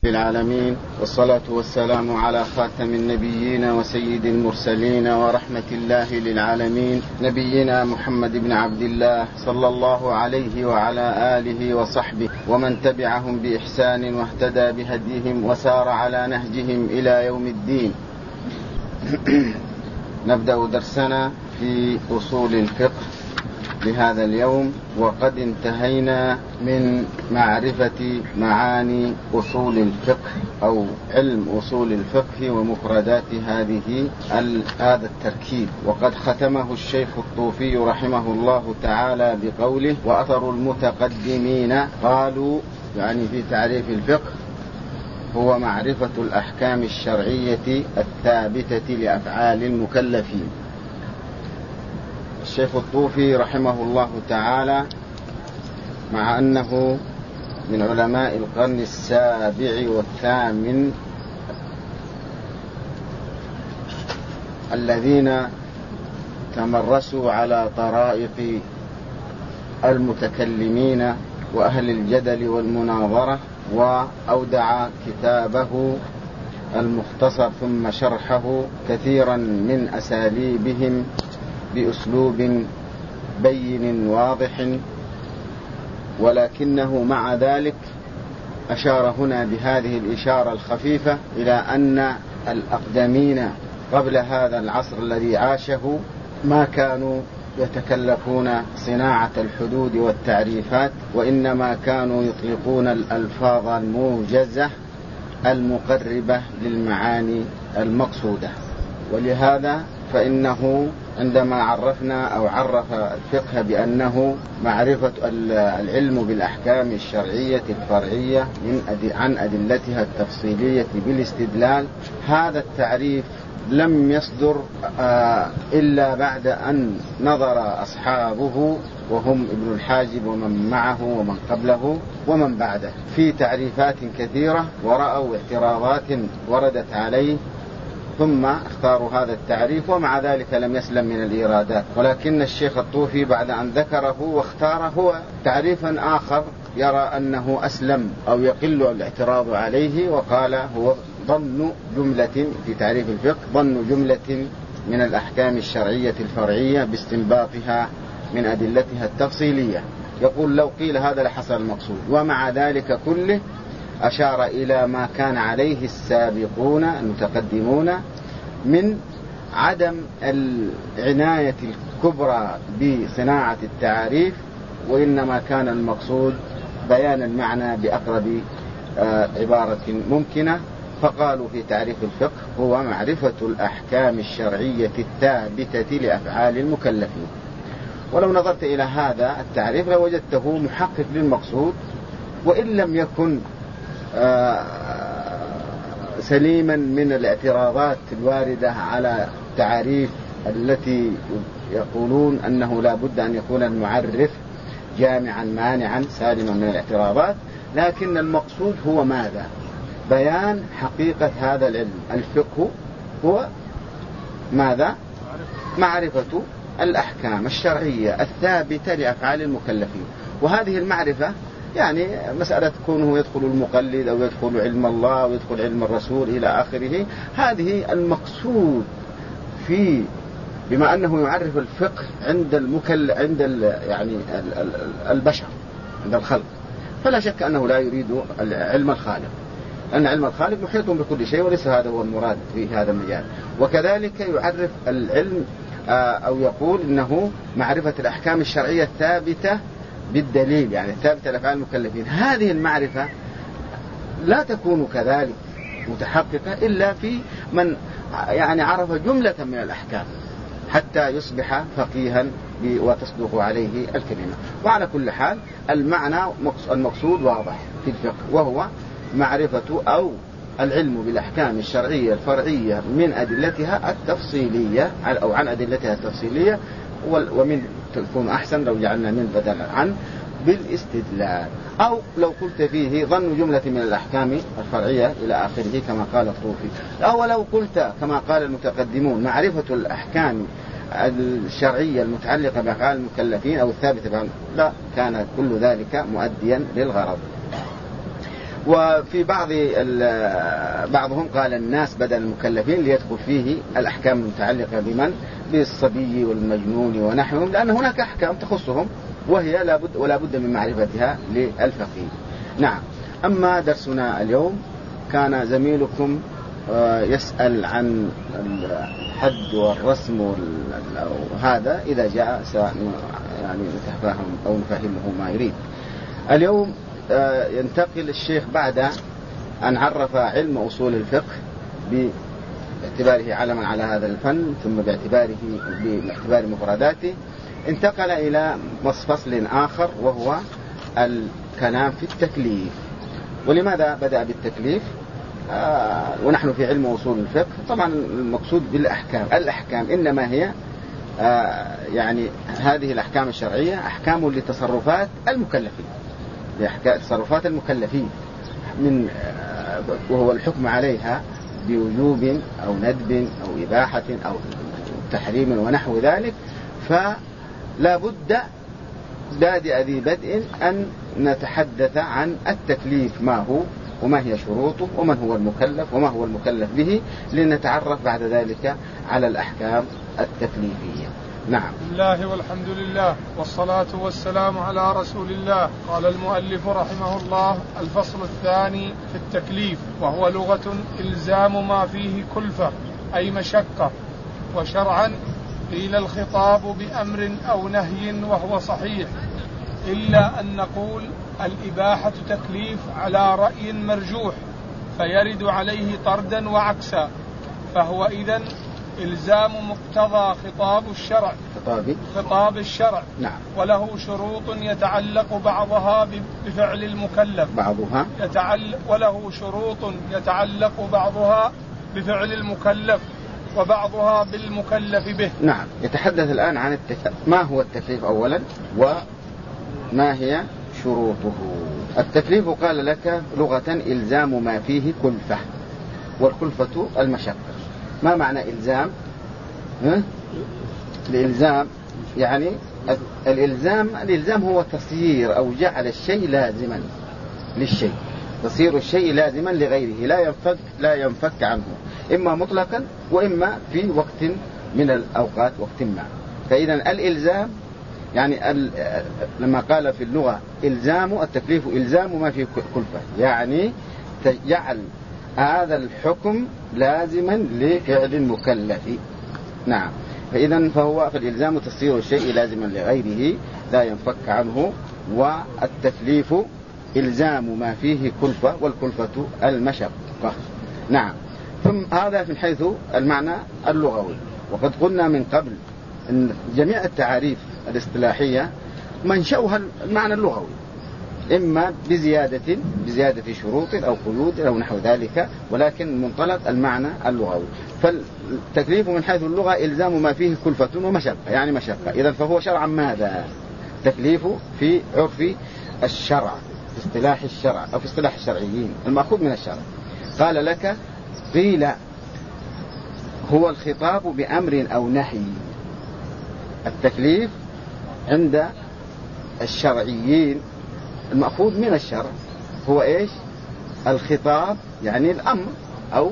العالمين، والصلاة والسلام على خاتم النبيين وسيد المرسلين ورحمة الله للعالمين، نبينا محمد بن عبد الله صلى الله عليه وعلى آله وصحبه ومن تبعهم بإحسان واهتدى بهديهم وسار على نهجهم إلى يوم الدين. نبدأ درسنا في أصول الفقه لهذا اليوم، وقد انتهينا من معرفة معاني أصول الفقه أو علم أصول الفقه ومفردات هذا التركيب. وقد ختمه الشيخ الطوفي رحمه الله تعالى بقوله: وأثر المتقدمين قالوا، يعني في تعريف الفقه، هو معرفة الأحكام الشرعية الثابتة لأفعال المكلفين. الشيخ الطوفي رحمه الله تعالى، مع أنه من علماء القرن السابع والثامن الذين تمرسوا على طرائق المتكلمين وأهل الجدل والمناظرة، وأودع كتابه المختصر ثم شرحه كثيرا من أساليبهم بأسلوب بين واضح، ولكنه مع ذلك أشار هنا بهذه الإشارة الخفيفة إلى أن الأقدمين قبل هذا العصر الذي عاشه ما كانوا يتكلفون صناعة الحدود والتعريفات، وإنما كانوا يطلقون الألفاظ الموجزة المقربة للمعاني المقصودة. ولهذا فإنه عندما عرفنا أو عرف الفقه بأنه معرفة العلم بالأحكام الشرعية الفرعية عن أدلتها التفصيلية بالاستدلال، هذا التعريف لم يصدر إلا بعد أن نظر أصحابه، وهم ابن الحاجب ومن معه ومن قبله ومن بعده، في تعريفات كثيرة، ورأوا اعتراضات وردت عليه، ثم اختاروا هذا التعريف، ومع ذلك لم يسلم من الإيرادات. ولكن الشيخ الطوفي بعد أن ذكره واختاره هو تعريفا آخر يرى أنه أسلم أو يقل الاعتراض عليه، وقال هو ضمن جملة في تعريف الفقه، ضمن جملة من الأحكام الشرعية الفرعية باستنباطها من أدلتها التفصيلية. يقول: لو قيل هذا لحصل المقصود. ومع ذلك كله أشار إلى ما كان عليه السابقون المتقدمون من عدم العناية الكبرى بصناعة التعريف، وإنما كان المقصود بيان المعنى بأقرب عبارة ممكنة. فقالوا في تعريف الفقه هو معرفة الأحكام الشرعية الثابتة لأفعال المكلفين. ولو نظرت إلى هذا التعريف لوجدته محقق للمقصود، وإن لم يكن سليما من الاعتراضات الواردة على تعريف التي يقولون أنه لا بد أن يكون المعرف جامعا مانعا سالما من الاعتراضات. لكن المقصود هو ماذا؟ بيان حقيقة هذا العلم. الفقه هو ماذا؟ معرفة الأحكام الشرعية الثابتة لأفعال المكلفين. وهذه المعرفة يعني مسألة كونه يدخل المقلد أو يدخل علم الله أو يدخل علم الرسول إلى آخره، هذه المقصود فيه، بما أنه يعرف الفقه عند يعني البشر، عند الخلق، فلا شك أنه لا يريد علم الخالق، أن علم الخالق محيط بكل شيء، وليس هذا هو المراد في هذا المجال. وكذلك يعرف العلم أو يقول إنه معرفة الأحكام الشرعية الثابتة بالدليل، يعني ثابتة لأفعال المكلفين. هذه المعرفة لا تكون كذلك متحققة إلا في من يعني عرف جملة من الأحكام حتى يصبح فقيها وتصدق عليه الكلمة. وعلى كل حال المعنى المقصود واضح في الفقه، وهو معرفة أو العلم بالأحكام الشرعية الفرعية من أدلتها التفصيلية أو عن أدلتها التفصيلية، ومن تكون أحسن لو جعلنا من بدلا عن بالاستدلال، أو لو قلت فيه ظن جملة من الأحكام الفرعية إلى آخره كما قال الطوفي، أو لو قلت كما قال المتقدمون معرفة الأحكام الشرعية المتعلقة بأفعال المكلفين أو الثابتة لا، كان كل ذلك مؤديا للغرض. وفي بعضهم قال الناس بدل المكلفين ليدخل فيه الأحكام المتعلقة بمن بالصبي والمجنون ونحوهم، لأن هناك أحكام تخصهم وهي ولا بد من معرفتها للفقيه. نعم. أما درسنا اليوم كان زميلكم يسأل عن الحد والرسم هذا إذا جاء يعني نتفاهم أو نفهمه ما يريد. اليوم ينتقل الشيخ بعد أن عرف علم أصول الفقه باعتباره علما على هذا الفن ثم باعتبار مفرداته، انتقل إلى فصل آخر وهو الكلام في التكليف. ولماذا بدأ بالتكليف؟ ونحن في علم أصول الفقه طبعا المقصود بالأحكام. الأحكام إنما هي يعني هذه الأحكام الشرعية أحكام لتصرفات المكلفين، تصرفات المكلفين من وهو الحكم عليها بوجوب أو ندب أو إباحة أو تحريم ونحو ذلك. فلا بد بادئ ذي بدء أن نتحدث عن التكليف ما هو وما هي شروطه ومن هو المكلف وما هو المكلف به، لنتعرف بعد ذلك على الأحكام التكليفية. نعم. بسم الله والحمد لله والصلاة والسلام على رسول الله. قال المؤلف رحمه الله: الفصل الثاني في التكليف، وهو لغة إلزام ما فيه كلفة أي مشقة، وشرعا قيل الخطاب بأمر أو نهي وهو صحيح، إلا أن نقول الإباحة تكليف على رأي مرجوح فيرد عليه طردا وعكسا، فهو إذن إلزام مقتضى خطاب الشرع. نعم. وله شروط يتعلق بعضها بفعل المكلف، وله شروط يتعلق بعضها بفعل المكلف وبعضها بالمكلف به. نعم. يتحدث الآن عن التكليف. ما هو التكليف أولا وما هي شروطه؟ التكليف قال لك لغة إلزام ما فيه كلفة، والكلفة المشقة. ما معنى إلزام؟ الإلزام يعني الإلزام هو تصير أو جعل الشيء لازما للشيء، تصير الشيء لازما لغيره لا ينفك عنه، إما مطلقا وإما في وقت من الأوقات وقت ما. فإذا الإلزام يعني لما قال في اللغة التكليف إلزام ما فيه كلفة، يعني جعل هذا الحكم لازما لفعل المكلف. نعم. فهو في الإلزام تصير الشيء لازما لغيره لا ينفك عنه، والتكليف إلزام ما فيه كلفة، والكلفة المشقة. نعم. ثم هذا من حيث المعنى اللغوي. وقد قلنا من قبل أن جميع التعاريف الاصطلاحية منشأها المعنى اللغوي، إما بزيادة شروط أو قيود أو نحو ذلك، ولكن منطلق المعنى اللغوي. فالتكليف من حيث اللغة إلزام ما فيه كلفة ومشقة، يعني مشقة. إذن فهو شرعا ماذا؟ تكليف في عرف الشرع، في اصطلاح الشرع أو في اصطلاح الشرعيين المأخوذ من الشرع. قال لك قيل هو الخطاب بأمر أو نهي. التكليف عند الشرعيين المأخوذ من الشرع هو إيش؟ الخطاب يعني الأمر أو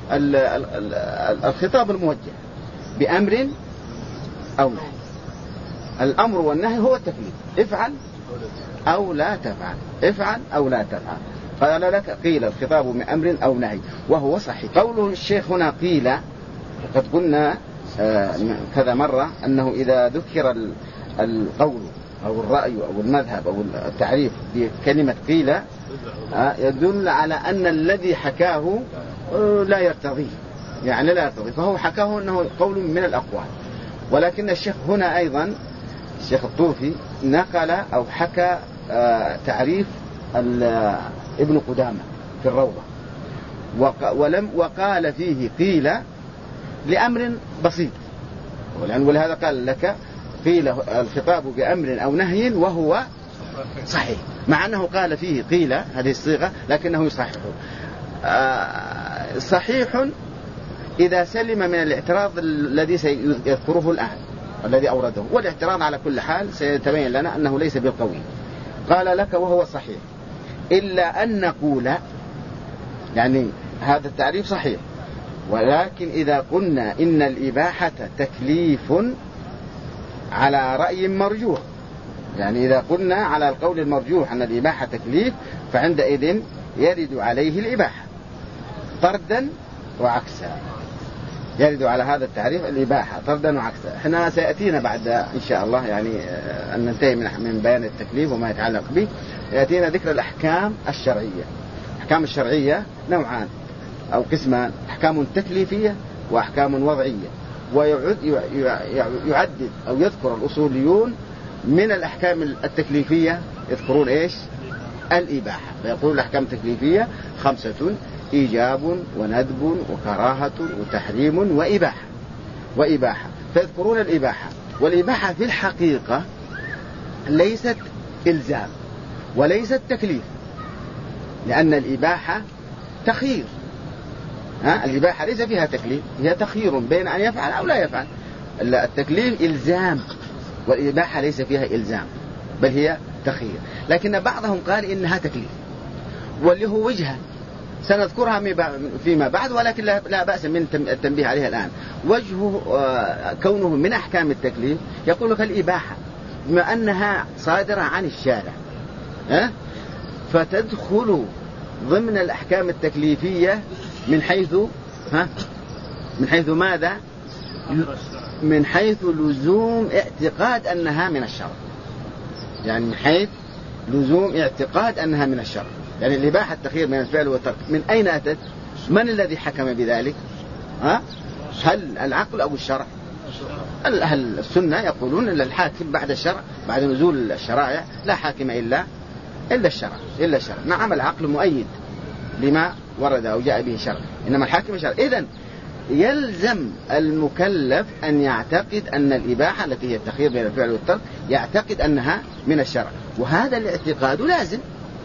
الخطاب الموجه بأمر أو نهي. الأمر والنهي هو التكليف، افعل أو لا تفعل، افعل أو لا تفعل. قال لك قيل الخطاب بأمر أو نهي وهو صحيح. قوله الشيخ هنا قيل، وقد قلنا كذا مرة أنه إذا ذكر القول أو الرأي أو المذهب أو التعريف بكلمة قيل يدل على أن الذي حكاه لا يرتضيه، يعني لا يرتضي، فهو حكاه أنه قول من الأقوال. ولكن الشيخ هنا أيضا الشيخ الطوفي نقل أو حكى تعريف ابن قدامة في الروضة، وقال فيه قيل لأمر بسيط، ولهذا قال لك قيل الخطاب بأمر أو نهي وهو صحيح، مع أنه قال فيه قيل هذه الصيغة لكنه يصححه. صحيح إذا سلم من الاعتراض الذي سيذكره الآن الذي أورده، والاعتراض على كل حال سيتبين لنا أنه ليس بالقوي. قال لك وهو صحيح إلا أن نقول، يعني هذا التعريف صحيح، ولكن إذا قلنا إن الإباحة تكليف على رأي مرجوح، يعني إذا قلنا على القول المرجوح أن الإباحة تكليف، فعندئذ يرد عليه الإباحة طردا وعكسا. يرد على هذا التعريف الإباحة طردا وعكسا. احنا سيأتينا بعد إن شاء الله يعني أن ننتهي من بيان التكليف وما يتعلق به، يأتينا ذكر الأحكام الشرعية. الأحكام الشرعية نوعان أو قسمان: أحكام تكليفية وأحكام وضعية. ويعدد أو يذكر الأصوليون من الأحكام التكليفية، يذكرون إيش؟ الإباحة. فيقول الأحكام التكليفية 5: إيجاب وندب وكراهة وتحريم وإباحة. فيذكرون الإباحة. والإباحة في الحقيقة ليست إلزام وليست تكليف، لأن الإباحة تخيير. الإباحة ليس فيها تكليف، هي تخيير بين أن يفعل أو لا يفعل. التكليف إلزام، والإباحة ليس فيها إلزام بل هي تخيير. لكن بعضهم قال إنها تكليف، واللي هو وجهة سنذكرها فيما بعد، ولكن لا بأس من التنبيه عليها الآن. وجهه كونه من أحكام التكليف، يقول لك الإباحة بما أنها صادرة عن الشارع فتدخل ضمن الأحكام التكليفية من حيث ماذا؟ من حيث لزوم اعتقاد أنها من الشرع. يعني من حيث لزوم اعتقاد أنها من الشرع. يعني الإباحة التخيير من الفعل والترك من أين أتت؟ من الذي حكم بذلك؟ هل العقل أو الشرع؟ أهل السنة يقولون أن الحاكم بعد الشرع، بعد نزول الشرائع لا حاكم إلا الشرع. نعم العقل مؤيد لما ورد أو جاء به الشرع، إنما الحاكم الشرع. إذن يلزم المكلف أن يعتقد أن الإباحة التي هي التخيير بين الفعل والترك يعتقد أنها من الشرع، وهذا الاعتقاد لازم.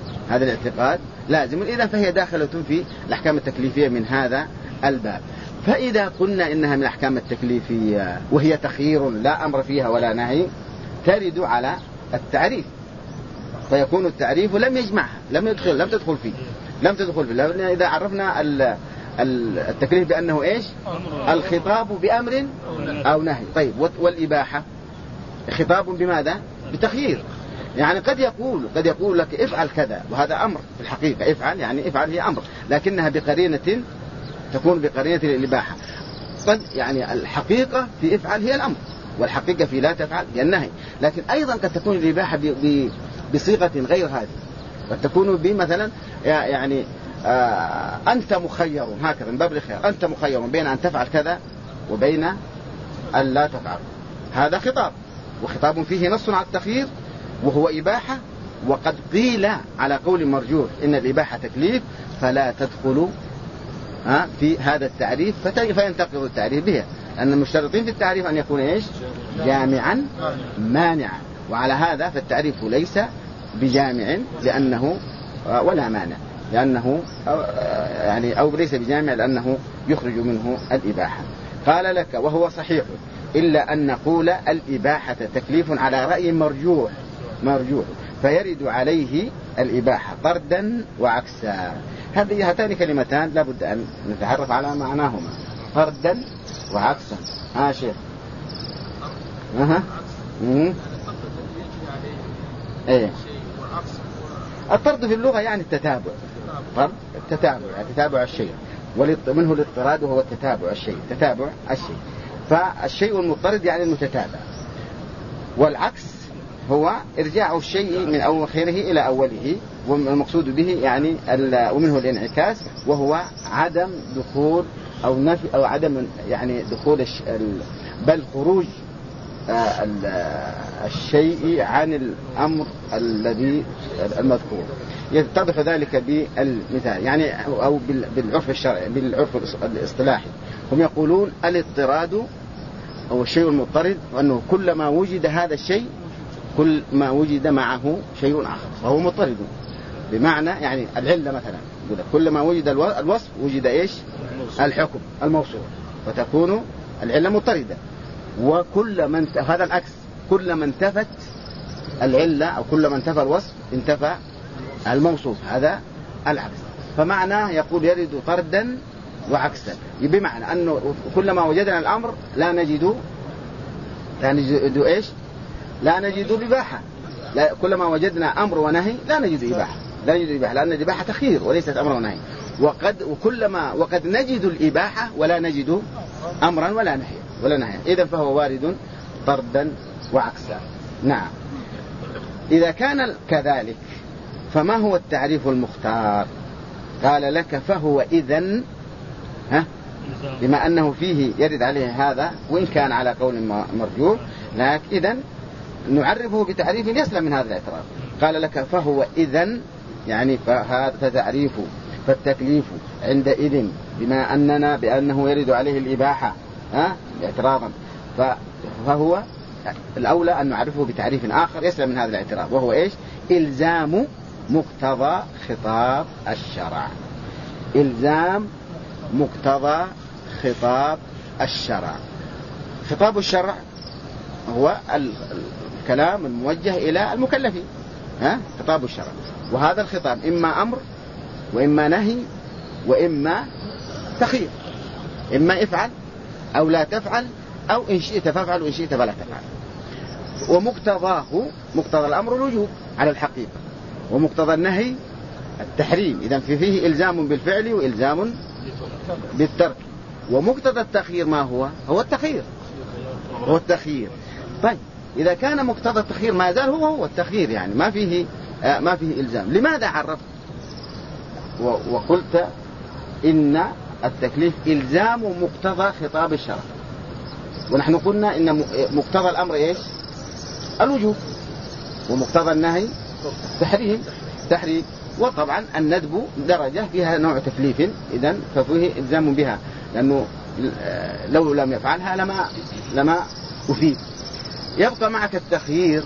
إذن فهي داخلة في الأحكام التكليفية من هذا الباب. فإذا قلنا إنها من الأحكام التكليفية وهي تخيير لا أمر فيها ولا نهي، ترد على التعريف، فيكون التعريف لم يجمعها، لم تدخل فيه. لأن إذا عرفنا التكليف بأنه إيش؟ الخطاب بأمر أو نهي. طيب والإباحة خطاب بماذا؟ بتخيير. يعني قد يقول لك افعل كذا، وهذا أمر في الحقيقة. افعل هي أمر، لكنها تكون بقرينة الإباحة. قد يعني الحقيقة في افعل هي الأمر، والحقيقة في لا تفعل هي النهي. لكن أيضا قد تكون الإباحة بصيغة غير هذه. قد تكون بمثلا يعني أنت مخير، هكذا من باب الخيار، أنت مخير بين أن تفعل كذا وبين أن لا تفعل. هذا خطاب، وخطاب فيه نص على التخيير وهو إباحة. وقد قيل على قول مرجوح إن الإباحة تكليف، فلا تدخل في هذا التعريف، فينتقض التعريف بها. أن المشترطين في التعريف أن يكون إيش؟ جامعا مانعا. وعلى هذا فالتعريف ليس بجامع لأنه ولا مانع، لأنه أو ليس بجامع لأنه يخرج منه الإباحة. قال لك: وهو صحيح إلا أن نقول الإباحة تكليف على رأي مرجوح، فيرد عليه الإباحة طردا وعكسا. هاتان كلمتان لابد أن نتعرف على معناهما: طردا وعكسا. شيخ الطرد في اللغة يعني التتابع. يعني تتابع الشيء، ومنه الاضطراد وهو تتابع الشيء. فالشيء المضطرد يعني المتتابع. والعكس هو إرجاع الشيء من أواخره إلى أوله، والمقصود به يعني ومنه الانعكاس، وهو عدم دخول أو نفي أو عدم يعني دخول بل خروج الشيء عن الأمر الذي المذكور. يتضح ذلك بالمثال يعني أو بالعرف الشرعي، بالعرف الاصطلاحي. هم يقولون الاضطراد أو الشيء المضطرد، وأنه كلما وجد هذا الشيء كل ما وجد معه شيء آخر وهو مضطرد. بمعنى يعني العلة مثلا، كلما وجد الوصف وجد إيش؟ الحكم الموصول، فتكون العلة مضطردة. هذا العكس، كلما انتفت العلة أو كلما انتفى الوصف انتفى الموصوف، هذا العكس. فمعناه يقول يرد طردا وعكسا، بمعنى أنه كلما وجدنا الأمر لا نجد إيش؟ لا نجد الإباحة. كلما وجدنا أمر ونهي لا نجد إباحة، لأن الإباحة تخيير وليست أمر ونهي. وقد نجد الإباحة ولا نجد أمرا ولا نهي. إذن فهو وارد طردا وعكسا. نعم. إذا كان كذلك فما هو التعريف المختار؟ قال لك فهو إذن بما أنه فيه يرد عليه هذا وإن كان على قول مرجوح، لكن إذن نعرفه بتعريف يسلم من هذا الاعتراف. قال لك فهو إذن يعني فهذا تعريفه، فالتكليف عندئذ بأنه يرد عليه الإباحة اعتراضا، فهو الأولى أن نعرفه بتعريف آخر يسلم من هذا الاعتراف، وهو إيش؟ إلزام مقتضى خطاب الشرع. إلزام مقتضى خطاب الشرع. خطاب الشرع هو الكلام الموجه إلى المكلفين، خطاب الشرع. وهذا الخطاب إما أمر وإما نهي وإما تخيير، إما افعل أو لا تفعل، أو إن شئت فافعل وإن شئت فلا تفعل. ومقتضاه، مقتضى الأمر الوجوب على الحقيقة، ومقتضى النهي التحريم. إذن فيه إلزام بالفعل وإلزام بالترك. ومقتضى التخيير ما هو؟ هو التخيير. طيب إذا كان مقتضى التخيير ما زال هو التخيير، يعني ما فيه إلزام، لماذا عرفت وقلت إن التكليف إلزام مقتضى خطاب الشرع؟ ونحن قلنا إن مقتضى الأمر إيش؟ الوجوب، ومقتضى النهي تحريم. وطبعا الندب درجة فيها نوع تكليف، إذن ففيه إلزام بها، لأنه لو لم يفعلها لما أفيد. يبقى معك التخيير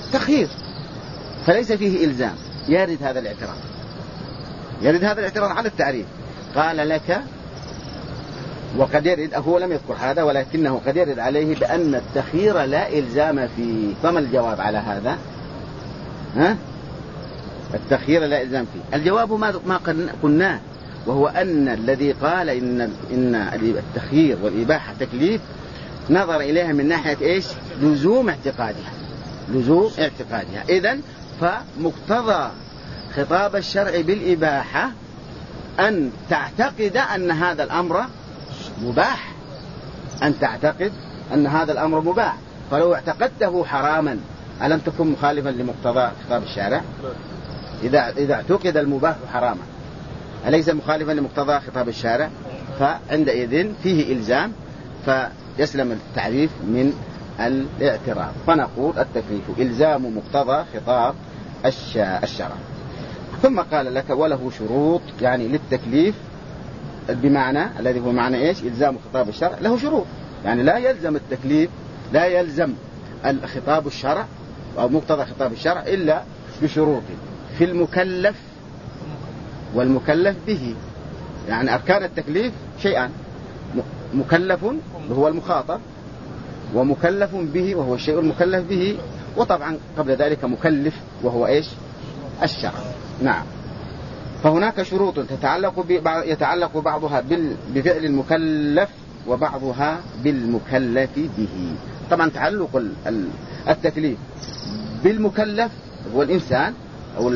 فليس فيه إلزام. يرد هذا الاعتراض على التعريف. قال لك وقد يرد، هو لم يذكر هذا ولكنه قد يرد عليه بأن التخيير لا إلزام فيه. فما الجواب على هذا؟ التخيير لا إلزام فيه. الجواب ما قلناه، وهو أن الذي قال إن التخيير والإباحة تكليف نظر إليها من ناحية إيش؟ لزوم اعتقادها. إذن فمقتضى خطاب الشرع بالإباحة أن تعتقد أن هذا الأمر مباح. فلو اعتقدته حراما ألم تكن مخالفا لمقتضى خطاب الشارع؟ إذا اعتقد المباح حراما أليس مخالفا لمقتضى خطاب الشارع؟ فعندئذ فيه إلزام، فيسلم التعريف من الاعتراض. فنقول التكليف إلزام مقتضى خطاب الشرع. ثم قال لك وله شروط، يعني للتكليف بمعنى الذي هو معنى إيش؟ إلزام خطاب الشرع له شروط. يعني لا يلزم التكليف، لا يلزم الخطاب الشرع أو مقتضى خطاب الشرع إلا بشروط في المكلف والمكلف به. يعني أركان التكليف شيئان: مكلف وهو المخاطب، ومكلف به وهو الشيء المكلف به، وطبعا قبل ذلك مكلف وهو إيش؟ الشرع. نعم. فهناك شروط يتعلق بعضها بفعل المكلف وبعضها بالمكلف به. طبعا تعلق التكليف بالمكلف هو الإنسان أو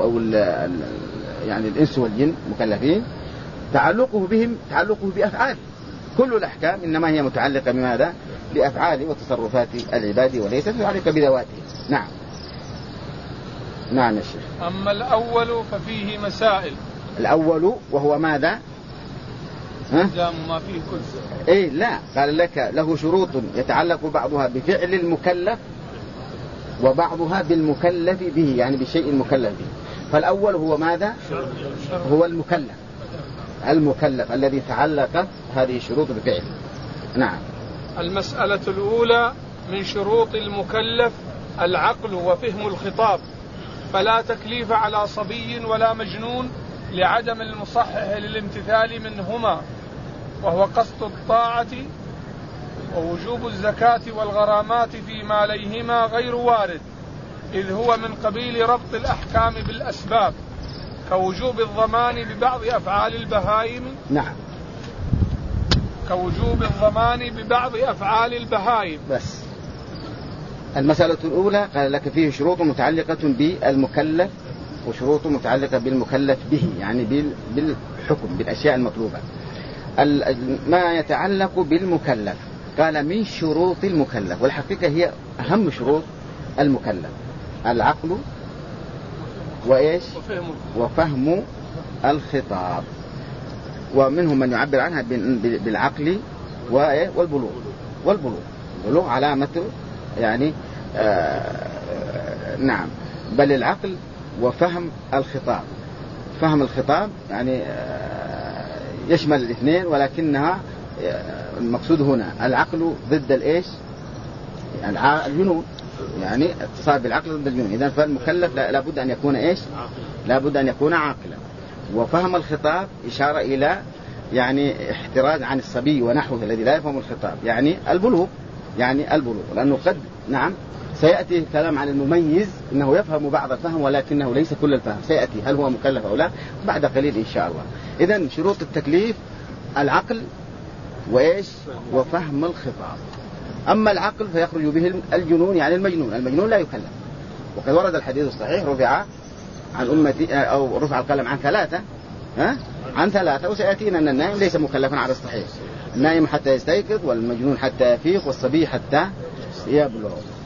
يعني الإنس والجن مكلفين، تعلقه بهم تعلقه بأفعال. كل الأحكام إنما هي متعلقة بماذا؟ بأفعال وتصرفات العباد وليست متعلقة بذواته. نعم يا شيخ. أما الأول ففيه مسائل. الأول وهو ماذا؟ إلزام ما فيه كل. لا، قال لك له شروط يتعلق بعضها بفعل المكلف وبعضها بالمكلف به، يعني بالشيء المكلف به. فالأول هو ماذا؟ هو المكلف الذي تعلق هذه الشروط بفعله. نعم. المسألة الأولى من شروط المكلف العقل وفهم الخطاب، فلا تكليف على صبي ولا مجنون لعدم المصحح للامتثال منهما، وهو قصد الطاعة ووجوب الزكاة والغرامات فيما عليهما غير وارد، إذ هو من قبيل ربط الأحكام بالأسباب كوجوب الضمان ببعض أفعال البهائم. نعم، كوجوب الضمان ببعض أفعال البهائم. بس المسألة الأولى قال لك فيه شروط متعلقة بالمكلف وشروط متعلقة بالمكلف به، يعني بالحكم بالأشياء المطلوبة. ما يتعلق بالمكلف قال من شروط المكلف، والحقيقة هي أهم شروط المكلف العقل وإيش وفهم الخطاب، ومنهم من يعبر عنها بالعقل والبلوغ علامة يعني نعم، بل العقل وفهم الخطاب. فهم الخطاب يعني يشمل الاثنين، ولكنها المقصود هنا العقل ضد الإيش الجنون، يعني اتصال بالعقل ضد الجنون. إذن فالمكلف لابد أن يكون إيش لابد أن يكون عاقلا. وفهم الخطاب إشارة إلى يعني احتراز عن الصبي ونحوه الذي لا يفهم الخطاب، يعني البلوغ لأنه قد نعم سيأتي الكلام عن المميز أنه يفهم بعض الفهم ولكنه ليس كل الفهم، سيأتي هل هو مكلف أو لا بعد قليل إن شاء الله. إذن شروط التكليف العقل وإيش وفهم الخطاب. أما العقل فيخرج به الجنون، يعني المجنون لا يكلف. وقد ورد الحديث الصحيح رفع عن أمتي أو رفع القلم عن ثلاثة وسيأتينا أن النائم ليس مكلفا على الصحيح، النائم حتى يستيقظ والمجنون حتى يفيق والصبي حتى يبلغ.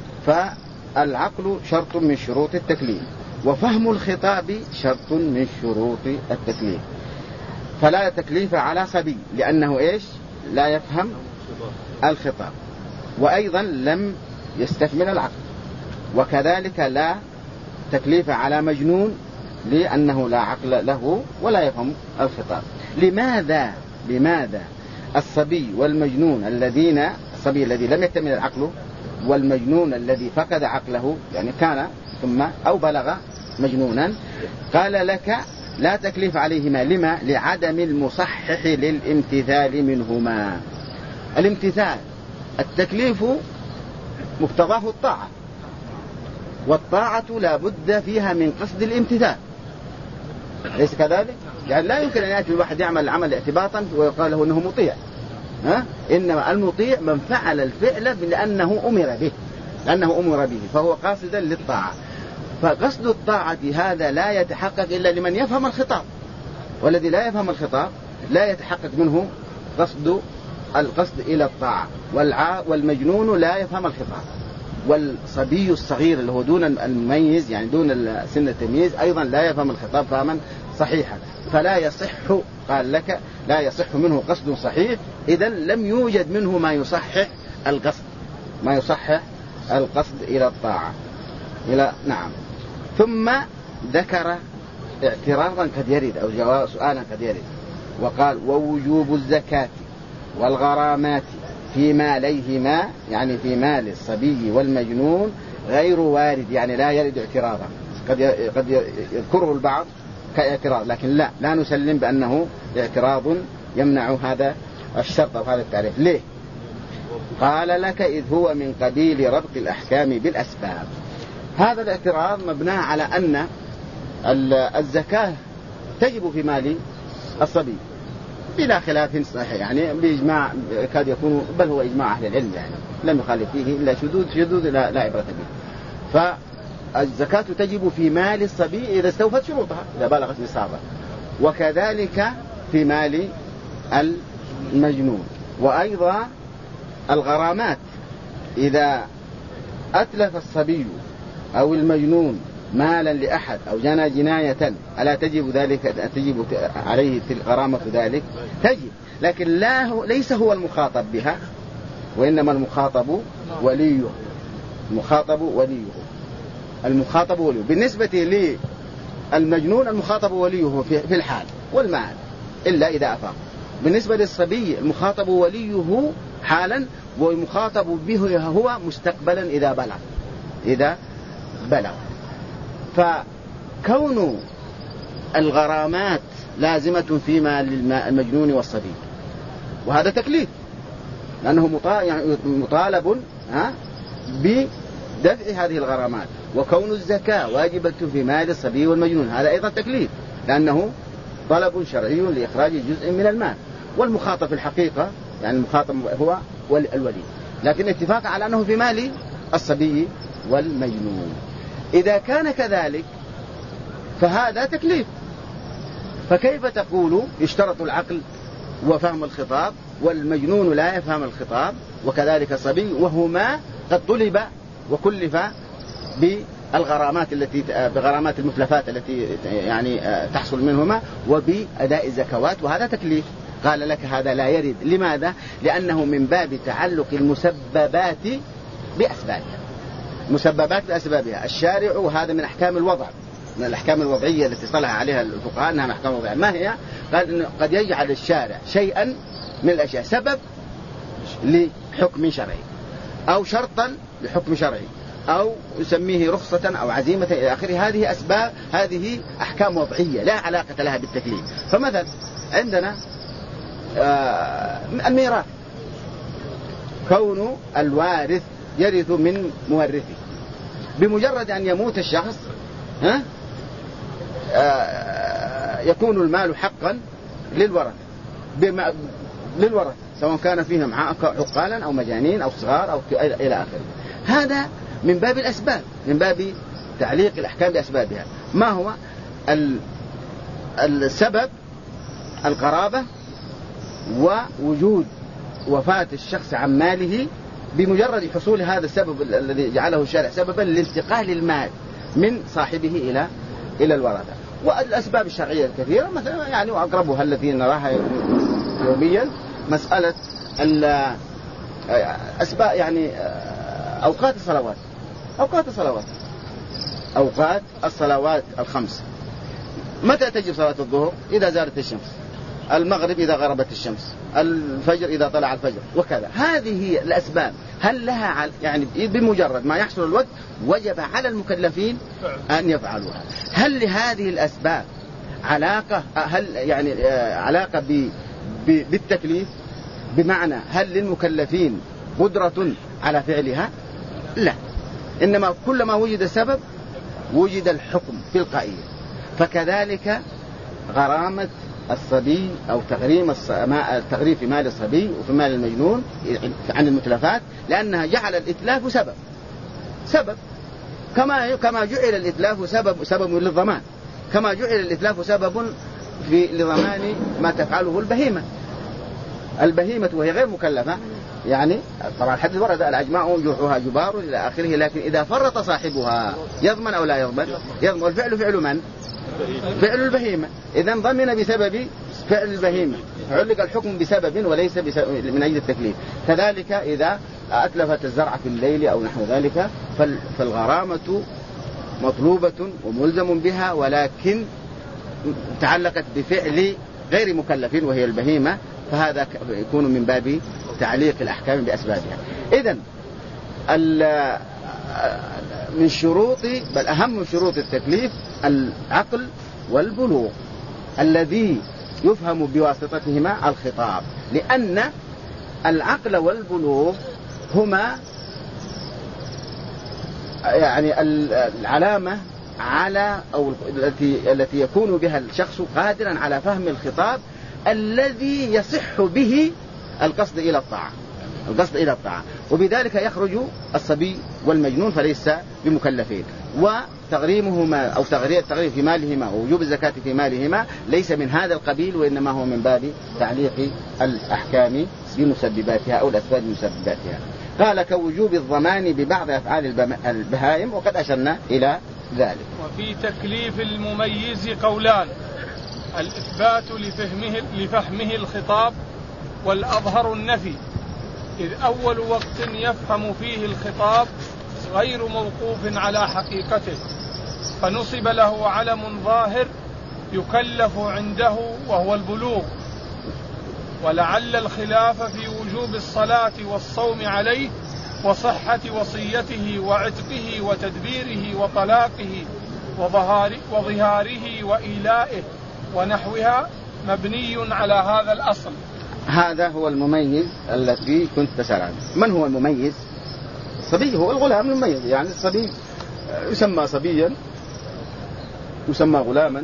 فالعقل شرط من شروط التكليف، وفهم الخطاب شرط من شروط التكليف. فلا تكليف على صبي لأنه إيش لا يفهم الخطاب، وأيضا لم يستكمل العقل. وكذلك لا تكليف على مجنون لأنه لا عقل له ولا يفهم الخطاب. لماذا الصبي والمجنون الصبي الذي لم يكتمل العقل والمجنون الذي فقد عقله يعني كان ثم أو بلغ مجنونا قال لك لا تكليف عليهما؟ لما؟ لعدم المصحح للامتثال منهما. الامتثال التكليف مقتضاه الطاعة، والطاعة لا بد فيها من قصد الامتثال، ليس كذلك؟ يعني لا يمكن أن يأتي الواحد يعمل العمل اعتباطا ويقال له أنه مطيع، إنما المطيع من فعل الفعل لأنه أمر به فهو قاصدا للطاعة. فقصد الطاعة هذا لا يتحقق إلا لمن يفهم الخطاب، والذي لا يفهم الخطاب لا يتحقق منه القصد إلى الطاعة. والمجنون لا يفهم الخطاب، والصبي الصغير اللي هو دون المميز يعني دون سن التمييز أيضا لا يفهم الخطاب فهما صحيحا. فلا يصح، قال لك لا يصح منه قصد صحيح، إذن لم يوجد منه ما يصحح القصد إلى الطاعة نعم. ثم ذكر اعتراضا قد يرد أو جواب سؤالا قد يرد، وقال ووجوب الزكاة والغرامات في ماليهما، يعني في مال الصبي والمجنون غير وارد، يعني لا يرد اعتراضا. قد يذكره البعض كاعتراض، لكن لا نسلم بأنه اعتراض يمنع هذا الشرط أو هذا التعريف. ليه؟ قال لك إذ هو من قبيل ربط الأحكام بالأسباب. هذا الاعتراض مبنى على أن الزكاة تجب في مال الصبي بلا خلاف صحيح، يعني بإجماع كاد يكون، بل هو إجماع أهل العلم، يعني لم يخالف فيه إلا شذوذ لا عبرة به. فالزكاة تجب في مال الصبي إذا استوفت شروطها، إذا بلغت نصابا، وكذلك في مال المجنون. وأيضا الغرامات إذا أتلف الصبي أو المجنون مالا لأحد أو جنى جناية ألا تجب عليه غرامة ذلك؟ تجب، لكن ليس هو المخاطب بها، وإنما المخاطب وليه. بالنسبة للمجنون المخاطب وليه في الحال والمال إلا إذا أفاق. بالنسبة للصبي المخاطب وليه حالا، ومخاطب به هو مستقبلا إذا بلغ. فكون الغرامات لازمة في مال المجنون والصبي، وهذا تكليف لأنه مطالب بدفع هذه الغرامات. وكون الزكاة واجبة في مال الصبي والمجنون هذا أيضا تكليف، لأنه طلب شرعي لإخراج جزء من المال، والمخاطب في الحقيقة يعني المخاطب هو الولي، لكن اتفاق على أنه في مال الصبي والمجنون. إذا كان كذلك فهذا تكليف، فكيف تقول يشترط العقل وفهم الخطاب والمجنون لا يفهم الخطاب وكذلك الصبي، وهما قد طلب وكلف بالغرامات بغرامات المتلفات التي يعني تحصل منهما وبأداء الزكوات، وهذا تكليف. قال لك هذا لا يرد. لماذا؟ لأنه من باب تعلق المسببات بأسبابها، مسببات بأسبابها. الشارع وهذا من أحكام الوضع، من الأحكام الوضعية التي صلح عليها الفقهاء أنها أحكام وضعية. ما هي؟ قال إنه قد يجعل الشارع شيئا من الأشياء سبب لحكم شرعي أو شرطا لحكم شرعي أو يسميه رخصة أو عزيمة إلى آخره. هذه أسباب، هذه أحكام وضعية لا علاقة لها بالتكليف. فمثلا عندنا الميراث، كون الوارث يرث من مورثه، بمجرد أن يموت الشخص يكون المال حقا للورثة سواء كان فيهم عقالا أو مجانين أو صغار أو إلى آخره. هذا من باب الأسباب، من باب تعليق الأحكام بأسبابها. ما هو السبب؟ القرابة ووجود وفاة الشخص عن ماله، بمجرد حصول هذا السبب الذي جعله الشارع سببا لانتقال المال من صاحبه إلى الورثة. والأسباب الشرعية الكثيرة مثلا يعني وأقربها التي نراها يوميا مسألة أسباب يعني أوقات الصلوات الخمس. متى تجب صلاة الظهر؟ إذا زالت الشمس، المغرب إذا غربت الشمس، الفجر إذا طلع الفجر، وكذا. هذه هي الأسباب. هل لها يعني بمجرد ما يحصل الوقت وجب على المكلفين أن يفعلوها. هل لهذه الأسباب علاقة، هل يعني علاقة بالتكليف؟ بمعنى هل للمكلفين قدرة على فعلها؟ لا، إنما كلما وجد سبب وجد الحكم تلقائيا. فكذلك غرامة الصبي أو تغريم في مال الصبي وفي مال المجنون عن المتلفات، لأنها جعل الإتلاف سبب كما جعل الإتلاف سبب للضمان، كما جعل الإتلاف سبب لضمان ما تفعله البهيمة وهي غير مكلفة. يعني طبعا الحديث ورد الأجماع جوعها جبار إلى آخره، لكن إذا فرط صاحبها يضمن أو لا يضمن؟ يضمن. والفعل فعل من؟ فعل البهيمة. إذن ضمن بسبب فعل البهيمة، علق الحكم بسبب وليس من أجل التكليف. كذلك إذا أتلفت الزرع في الليل أو نحو ذلك فالغرامة مطلوبة وملزم بها، ولكن تعلقت بفعل غير مكلفين وهي البهيمة، فهذا يكون من باب تعليق الأحكام بأسبابها. إذن من شروط بل أهم شروط التكليف العقل والبلوغ الذي يفهم بواسطتهما الخطاب، لأن العقل والبلوغ هما يعني العلامة على أو التي يكون بها الشخص قادرا على فهم الخطاب الذي يصح به القصد إلى الطاعة، وبذلك يخرج الصبي والمجنون فليس بمكلفين. وتغريمهما أو تغريم في مالهما ووجوب الزكاة في مالهما ليس من هذا القبيل، وإنما هو من باب تعليق الأحكام بمسبباتها أو الأسباب بمسبباتها. قال كوجوب الضمان ببعض أفعال البهائم، وقد أشرنا إلى ذلك. وفي تكليف المميز قولان: الإثبات لفهمه الخطاب، والأظهر النفي، إذ أول وقت يفهم فيه الخطاب غير موقوف على حقيقته، فنصب له علم ظاهر يكلف عنده وهو البلوغ. ولعل الخلاف في وجوب الصلاة والصوم عليه وصحة وصيته وعتقه وتدبيره وطلاقه وظهاره وإيلائه ونحوها مبني على هذا الأصل. هذا هو المميز الذي كنت تسأل عنه. من هو المميز؟ الصبي هو الغلام المميز، يعني الصبي يسمى صبيا، يسمى غلاما،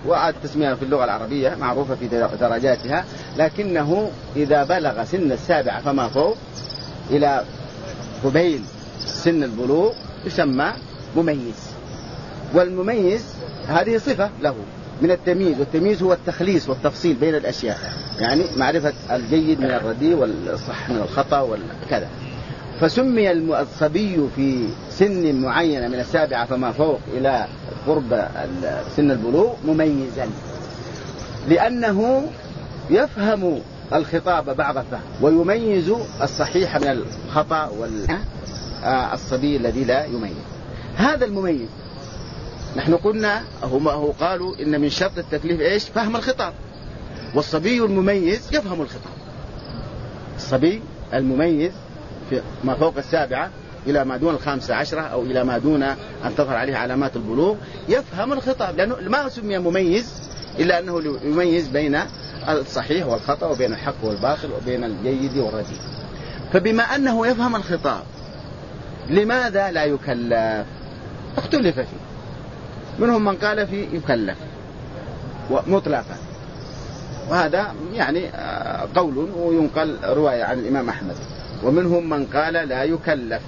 والتسمية في اللغة العربية معروفة في درجاتها، لكنه إذا بلغ سن 7 فما فوق إلى قبيل سن البلوغ يسمى مميز. والمميز هذه صفة له من التمييز، والتمييز هو التخليص والتفصيل بين الأشياء، يعني معرفة الجيد من الرديء والصح من الخطأ وكذا. فسمي الصبي في سن معينة من 7 فما فوق إلى قرب سن البلوغ مميزا، لأنه يفهم الخطاب بعض الفهم ويميز الصحيح من الخطأ والصبي الذي لا يميز. هذا المميز نحن قلنا هو قالوا إن من شرط التكليف إيش؟ فهم الخطاب. والصبي المميز يفهم الخطاب. الصبي المميز في ما فوق 7 إلى ما دون 15 أو إلى ما دون أن تظهر عليه علامات البلوغ يفهم الخطاب، لأنه ما سمي مميز إلا أنه يميز بين الصحيح والخطأ وبين الحق والباطل وبين الجيد والرديء. فبما أنه يفهم الخطاب لماذا لا يكلف؟ اختلف فيه. منهم من قال فيه يكلف مطلقا، وهذا يعني قول وينقل رواية عن الإمام أحمد. ومنهم من قال لا يكلف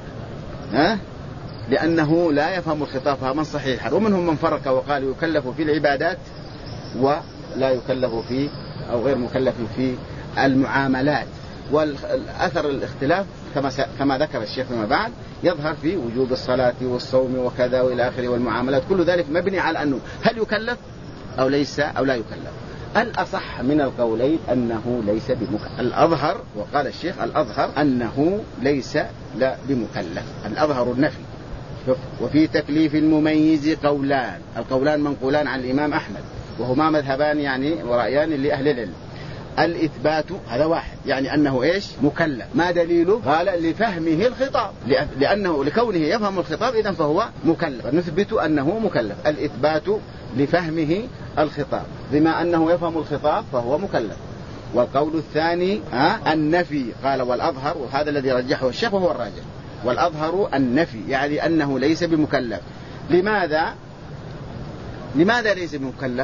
لأنه لا يفهم الخطاب فهما صحيحا. ومنهم من فرق وقال يكلف في العبادات ولا يكلف في أو غير مكلف في المعاملات. والأثر الاختلاف كما ذكر الشيخ فيما بعد يظهر في وجوب الصلاة والصوم وكذا وإلى آخره والمعاملات، كل ذلك مبني على أنه هل يكلف أو ليس أو لا يكلف. الأصح من القولين أنه ليس بمكلف. الأظهر وقال الشيخ الأظهر أنه ليس لا بمكلف، الأظهر النفي. وفي تكليف المميز قولان، القولان منقولان عن الإمام أحمد وهما مذهبان يعني ورأيان لأهل العلم. الإثبات هذا واحد، يعني أنه إيش؟ مكلف. ما دليله؟ قال لفهمه الخطاب، لأنه لكونه يفهم الخطاب إذن فهو مكلف، نثبت أنه مكلف. الإثبات لفهمه الخطاب، بما أنه يفهم الخطاب فهو مكلف. والقول الثاني النفي، قال والأظهر، وهذا الذي رجحه الشيخ وهو الراجح، والأظهر النفي، يعني أنه ليس بمكلف. لماذا ليس بمكلف؟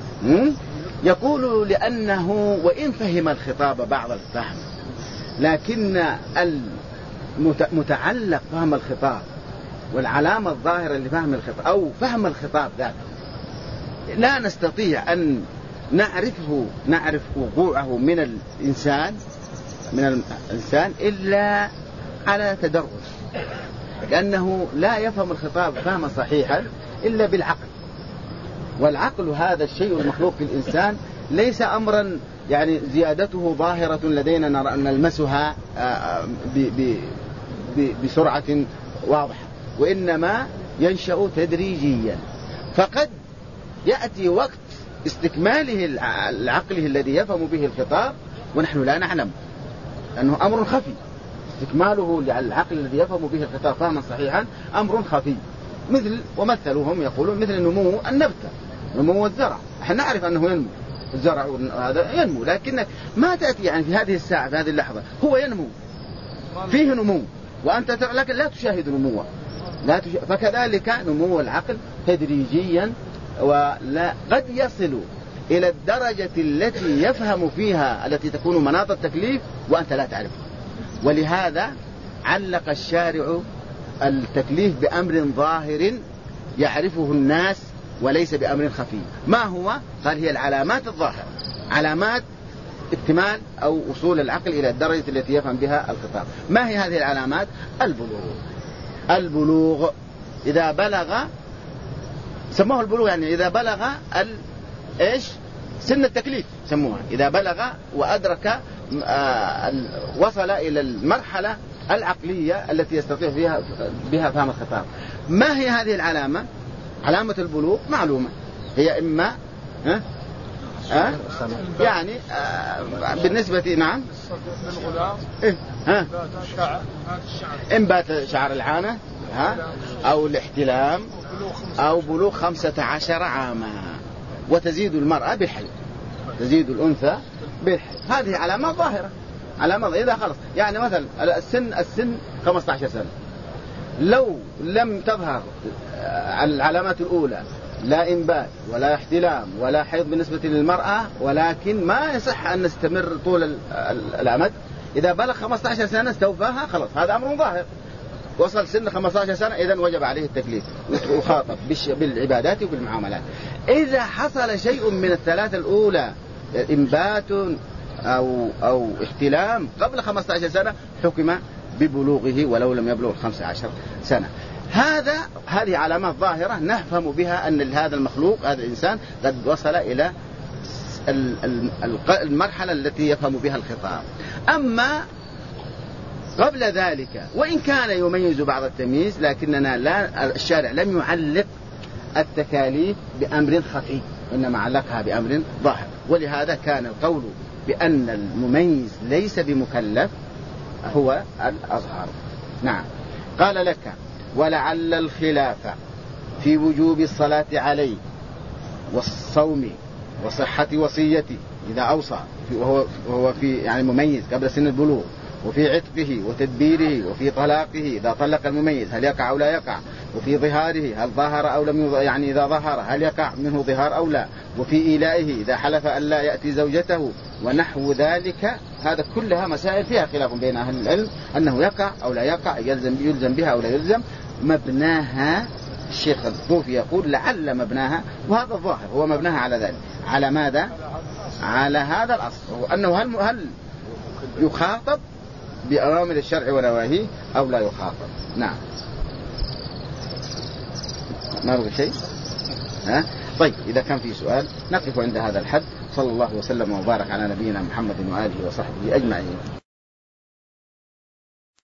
يقول لأنه وإن فهم الخطاب بعض الفهم، لكن المتعلق فهم الخطاب والعلامة الظاهرة لفهم الخطاب أو فهم الخطاب ذاته لا نستطيع أن نعرف وقوعه من الإنسان إلا على تدرج، لأنه لا يفهم الخطاب فهما صحيحا إلا بالعقل. والعقل هذا الشيء المخلوق في الإنسان ليس أمرا يعني زيادته ظاهرة لدينا نلمسها بسرعة واضحة، وإنما ينشأ تدريجيا. فقد يأتي وقت استكماله العقله الذي يفهم به الخطاب ونحن لا نعلم، أنه أمر خفي. استكماله العقل الذي يفهم به الخطاب فهما صحيحا أمر خفي، ومثلهم يقولون مثل نمو النبتة، نمو الزرع. احنا نعرف أنه ينمو الزرع، هذا ينمو، لكن ما تأتي يعني في هذه الساعة في هذه اللحظة هو ينمو، فيه نمو وأنت لكن لا تشاهد نموه. فكذلك نمو العقل تدريجيا، وقد يصل إلى الدرجة التي يفهم فيها التي تكون مناط التكليف وأنت لا تعرف. ولهذا علق الشارع التكليف بأمر ظاهر يعرفه الناس وليس بأمر خفي. ما هو؟ قال هي العلامات الظاهرة، علامات اكتمال أو وصول العقل إلى الدرجة التي يفهم بها الخطاب. ما هي هذه العلامات؟ البلوغ إذا بلغ، سموه البلوغ يعني إذا بلغ إيش؟ سن التكليف سموها، إذا بلغ وأدرك وصل إلى المرحلة العقلية التي يستطيع بها فهم الخطاب. ما هي هذه العلامة؟ علامة البلوغ معلومة، هي إما يعني بالنسبة نعم إنبات شعر العانة أو الاحتلام أو بلوغ 15 عاما، وتزيد المرأة بالحيض، تزيد الأنثى بالحيض. هذه علامات ظاهرة، علامات إذا خلص يعني مثلا السن 15 سنة، لو لم تظهر العلامات الأولى لا إنبات ولا احتلام ولا حيض بالنسبة للمرأة، ولكن ما يصح أن نستمر طول الأمد. إذا بلغ 15 سنة استوفاها خلاص، هذا أمر ظاهر. وصل سن 15 سنة إذن وجب عليه التكليف وخاطب بالعبادات وبالمعاملات. إذا حصل شيء من الثلاثة الأولى، إنبات أو احتلام قبل 15 سنة، حكم ببلوغه ولو لم يبلغ 15 سنة. هذه علامات ظاهرة نفهم بها أن هذا المخلوق، هذا الإنسان، قد وصل إلى المرحلة التي يفهم بها الخطاب. أما قبل ذلك وإن كان يميز بعض التمييز، لكننا الشارع لم يعلق التكاليف بأمر خفي، إنما علقها بأمر ظاهر. ولهذا كان القول بأن المميز ليس بمكلف هو الأظهر. نعم. قال لك: ولعل الخلاف في وجوب الصلاة عليه والصوم وصحة وصيته إذا أوصى، وهو في يعني مميز قبل سن البلوغ، وفي عتقه وتدبيره، وفي طلاقه إذا طلق المميز هل يقع أو لا يقع، وفي ظهاره هل ظهر أو لم يعني إذا ظهر هل يقع منه ظهار أو لا، وفي إيلائه إذا حلف أن لا يأتي زوجته ونحو ذلك. هذا كلها مسائل فيها خلاف بين أهل العلم أنه يقع أو لا يقع، يلزم بها أو لا يلزم. مبناها الشيخ الطوفي يقول لعل مبناها، وهذا الظاهر هو مبناها على ذلك. على ماذا؟ على هذا الأصل، أنه هل يخاطب بأوامر الشرع ونواهيه أو لا يخاطب. نعم. ما بقى شيء؟ طيب، إذا كان في سؤال نقف عند هذا الحد. صلى الله وسلم وبارك على نبينا محمد وآله وصحبه أجمعين.